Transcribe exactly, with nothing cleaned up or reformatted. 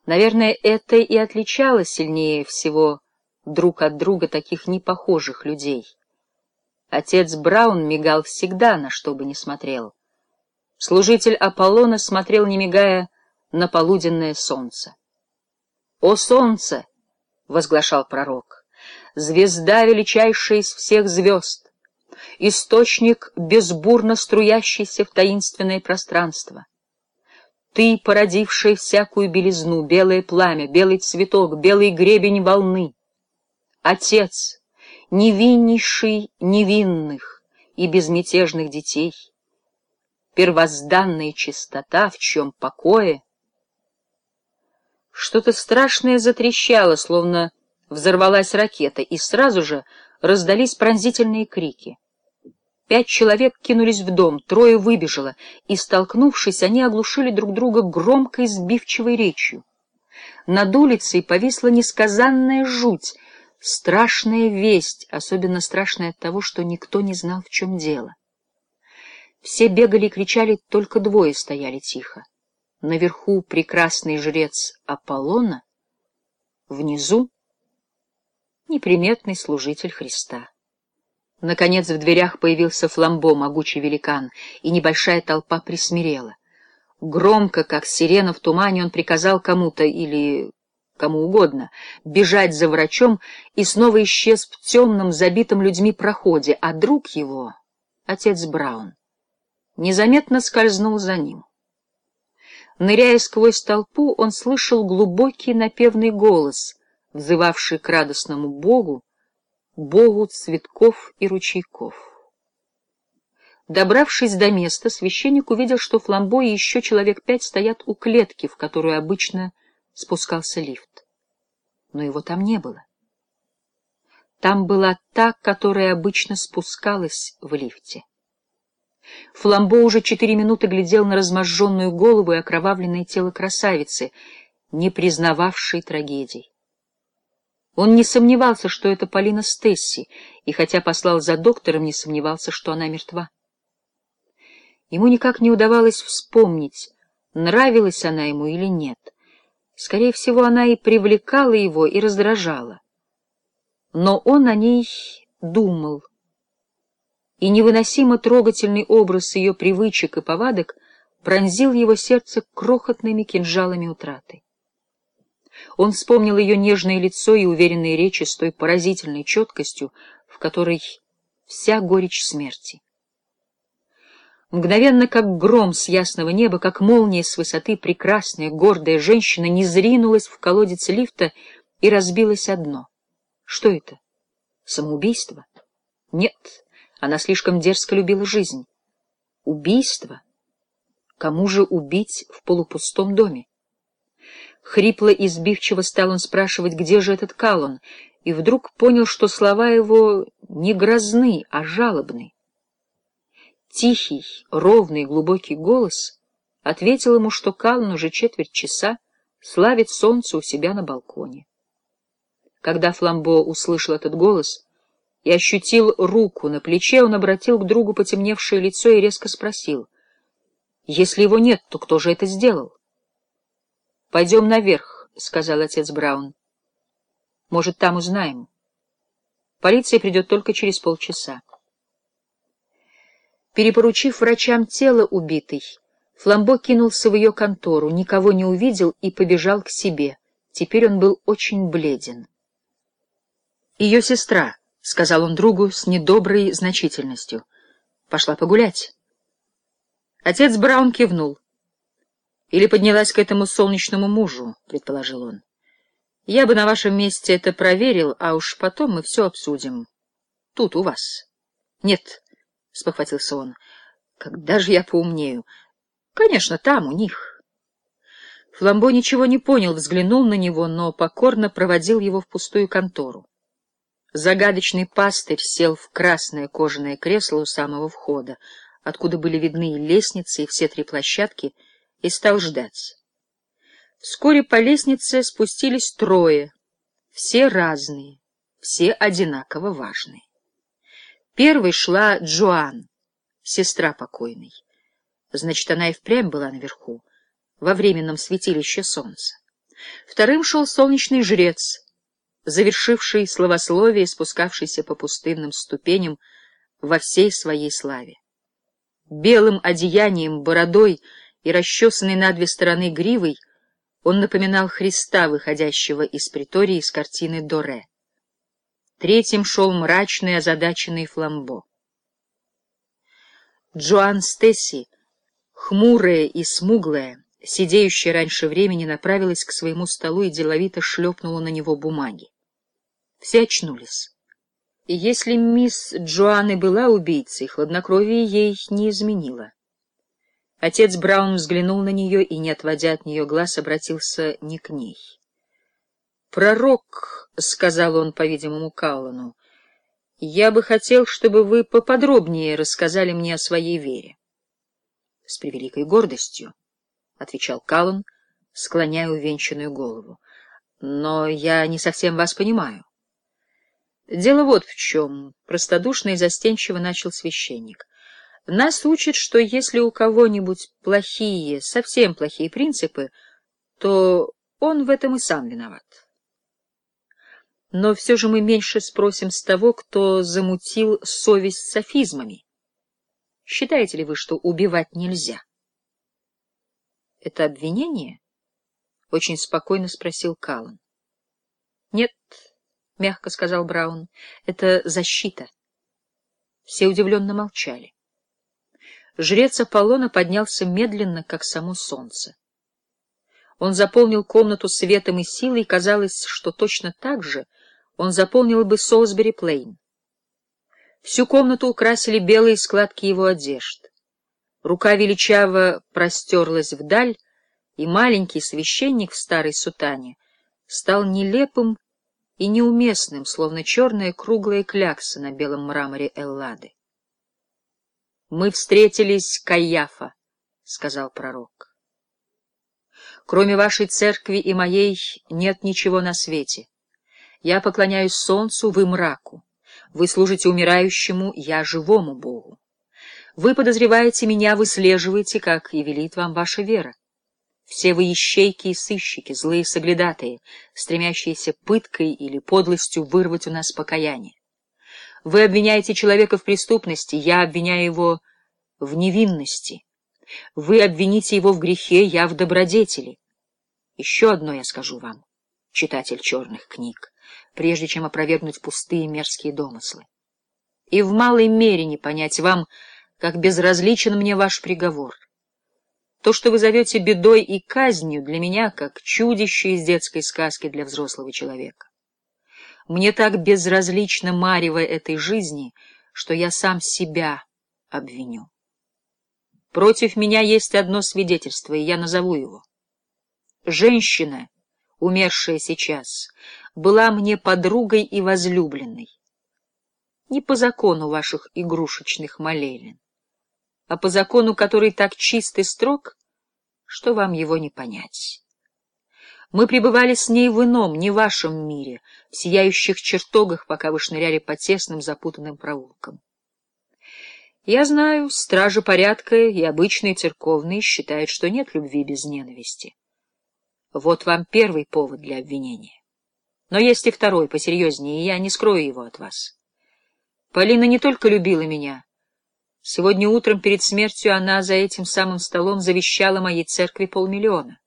Наверное, это и отличало сильнее всего друг от друга таких непохожих людей. Отец Браун мигал всегда, на что бы ни смотрел. Служитель Аполлона смотрел, не мигая, на полуденное солнце. «О солнце!» — возглашал пророк, — «звезда величайшая из всех звезд, источник, безбурно струящийся в таинственное пространство. Ты, породившая всякую белизну, белое пламя, белый цветок, белый гребень волны, Отец, невиннейший невинных и безмятежных детей, первозданная чистота, в чем покое». Что-то страшное затрещало, словно взорвалась ракета, и сразу же раздались пронзительные крики. Пять человек кинулись в дом, трое выбежало, и, столкнувшись, они оглушили друг друга громкой сбивчивой речью. Над улицей повисла несказанная жуть, страшная весть, особенно страшная от того, что никто не знал, в чем дело. Все бегали и кричали, только двое стояли тихо. Наверху прекрасный жрец Аполлона, внизу неприметный служитель Христа. Наконец в дверях появился Фламбо, могучий великан, и небольшая толпа присмирела. Громко, как сирена в тумане, он приказал кому-то или кому угодно бежать за врачом и снова исчез в темном, забитом людьми проходе, а друг его, отец Браун, незаметно скользнул за ним. Ныряя сквозь толпу, он слышал глубокий напевный голос, взывавший к радостному Богу, Богу цветков и ручейков. Добравшись до места, священник увидел, что Фламбо и еще человек пять стоят у клетки, в которую обычно спускался лифт. Но его там не было. Там была та, которая обычно спускалась в лифте. Фламбо уже четыре минуты глядел на разможженную голову и окровавленное тело красавицы, не признававшей трагедий. Он не сомневался, что это Полина Стесси, и хотя послал за доктором, не сомневался, что она мертва. Ему никак не удавалось вспомнить, нравилась она ему или нет. Скорее всего, она и привлекала его, и раздражала. Но он о ней думал, и невыносимо трогательный образ ее привычек и повадок пронзил его сердце крохотными кинжалами утраты. Он вспомнил ее нежное лицо и уверенные речи с той поразительной четкостью, в которой вся горечь смерти. Мгновенно, как гром с ясного неба, как молния с высоты, прекрасная, гордая женщина низринулась в колодец лифта и разбилась о дно. Что это? Самоубийство? Нет, она слишком дерзко любила жизнь. Убийство? Кому же убить в полупустом доме? Хрипло и сбивчиво стал он спрашивать, где же этот Каллон, и вдруг понял, что слова его не грозны, а жалобны. Тихий, ровный, глубокий голос ответил ему, что Каллон уже четверть часа славит солнце у себя на балконе. Когда Фламбо услышал этот голос и ощутил руку на плече, он обратил к другу потемневшее лицо и резко спросил: «Если его нет, то кто же это сделал?» «Пойдем наверх», — сказал отец Браун. «Может, там узнаем. Полиция придет только через полчаса». Перепоручив врачам тело убитой, Фламбо кинулся в ее контору, никого не увидел и побежал к себе. Теперь он был очень бледен. «Ее сестра», — сказал он другу с недоброй значительностью, — «пошла погулять». Отец Браун кивнул. «Или поднялась к этому солнечному мужу», — предположил он. «Я бы на вашем месте это проверил, а уж потом мы все обсудим. Тут, у вас». «Нет», — спохватился он, — «когда же я поумнею? Конечно, там, у них». Фламбо ничего не понял, взглянул на него, но покорно проводил его в пустую контору. Загадочный пастырь сел в красное кожаное кресло у самого входа, откуда были видны и лестницы, и все три площадки, и стал ждать. Вскоре по лестнице спустились трое, все разные, все одинаково важные. Первой шла Джоан, сестра покойной. Значит, она и впрямь была наверху, во временном святилище солнца. Вторым шел солнечный жрец, завершивший славословие, спускавшийся по пустынным ступеням во всей своей славе. Белым одеянием, бородой и расчесанной на две стороны гривой он напоминал Христа, выходящего из притории с картины Доре. Третьим шел мрачный, озадаченный Фламбо. Джоан Стесси, хмурая и смуглая, сидеющая раньше времени, направилась к своему столу и деловито шлепнула на него бумаги. Все очнулись. И если мисс Джоан и была убийцей, хладнокровие ей не изменило. Отец Браун взглянул на нее и, не отводя от нее глаз, обратился не к ней. «Пророк», — сказал он, по-видимому, Каллану, — «я бы хотел, чтобы вы поподробнее рассказали мне о своей вере». «С превеликой гордостью», — отвечал Каллан, склоняя увенчанную голову. «Но я не совсем вас понимаю». «Дело вот в чем», — простодушно и застенчиво начал священник. «Нас учат, что если у кого-нибудь плохие, совсем плохие принципы, то он в этом и сам виноват. Но все же мы меньше спросим с того, кто замутил совесть с софизмами. Считаете ли вы, что убивать нельзя?» «Это обвинение?» — очень спокойно спросил Каллан. «Нет», — мягко сказал Браун, — «это защита». Все удивленно молчали. Жрец Аполлона поднялся медленно, как само солнце. Он заполнил комнату светом и силой, и казалось, что точно так же он заполнил бы Солсбери-Плейн. Всю комнату украсили белые складки его одежд. Рука величаво простерлась вдаль, и маленький священник в старой сутане стал нелепым и неуместным, словно черная круглая клякса на белом мраморе Эллады. «Мы встретились, Каиафа», — сказал пророк. «Кроме вашей церкви и моей нет ничего на свете. Я поклоняюсь солнцу, вы мраку. Вы служите умирающему, я живому Богу. Вы подозреваете меня, выслеживаете, как и велит вам ваша вера. Все вы ищейки и сыщики, злые соглядатые, стремящиеся пыткой или подлостью вырвать у нас покаяние. Вы обвиняете человека в преступности, я обвиняю его в невинности. Вы обвините его в грехе, я в добродетели. Еще одно я скажу вам, читатель черных книг, прежде чем опровергнуть пустые мерзкие домыслы. И в малой мере не понять вам, как безразличен мне ваш приговор. То, что вы зовете бедой и казнью, для меня как чудище из детской сказки для взрослого человека. Мне так безразлично марево этой жизни, что я сам себя обвиню. Против меня есть одно свидетельство, и я назову его. Женщина, умершая сейчас, была мне подругой и возлюбленной. Не по закону ваших игрушечных молелин, а по закону, который так чист и строг, что вам его не понять. Мы пребывали с ней в ином, не вашем мире, в сияющих чертогах, пока вы шныряли по тесным запутанным проулкам. Я знаю, стражи порядка и обычные церковные считают, что нет любви без ненависти. Вот вам первый повод для обвинения. Но есть и второй, посерьезнее, и я не скрою его от вас. Полина не только любила меня. Сегодня утром перед смертью она за этим самым столом завещала моей церкви полмиллиона.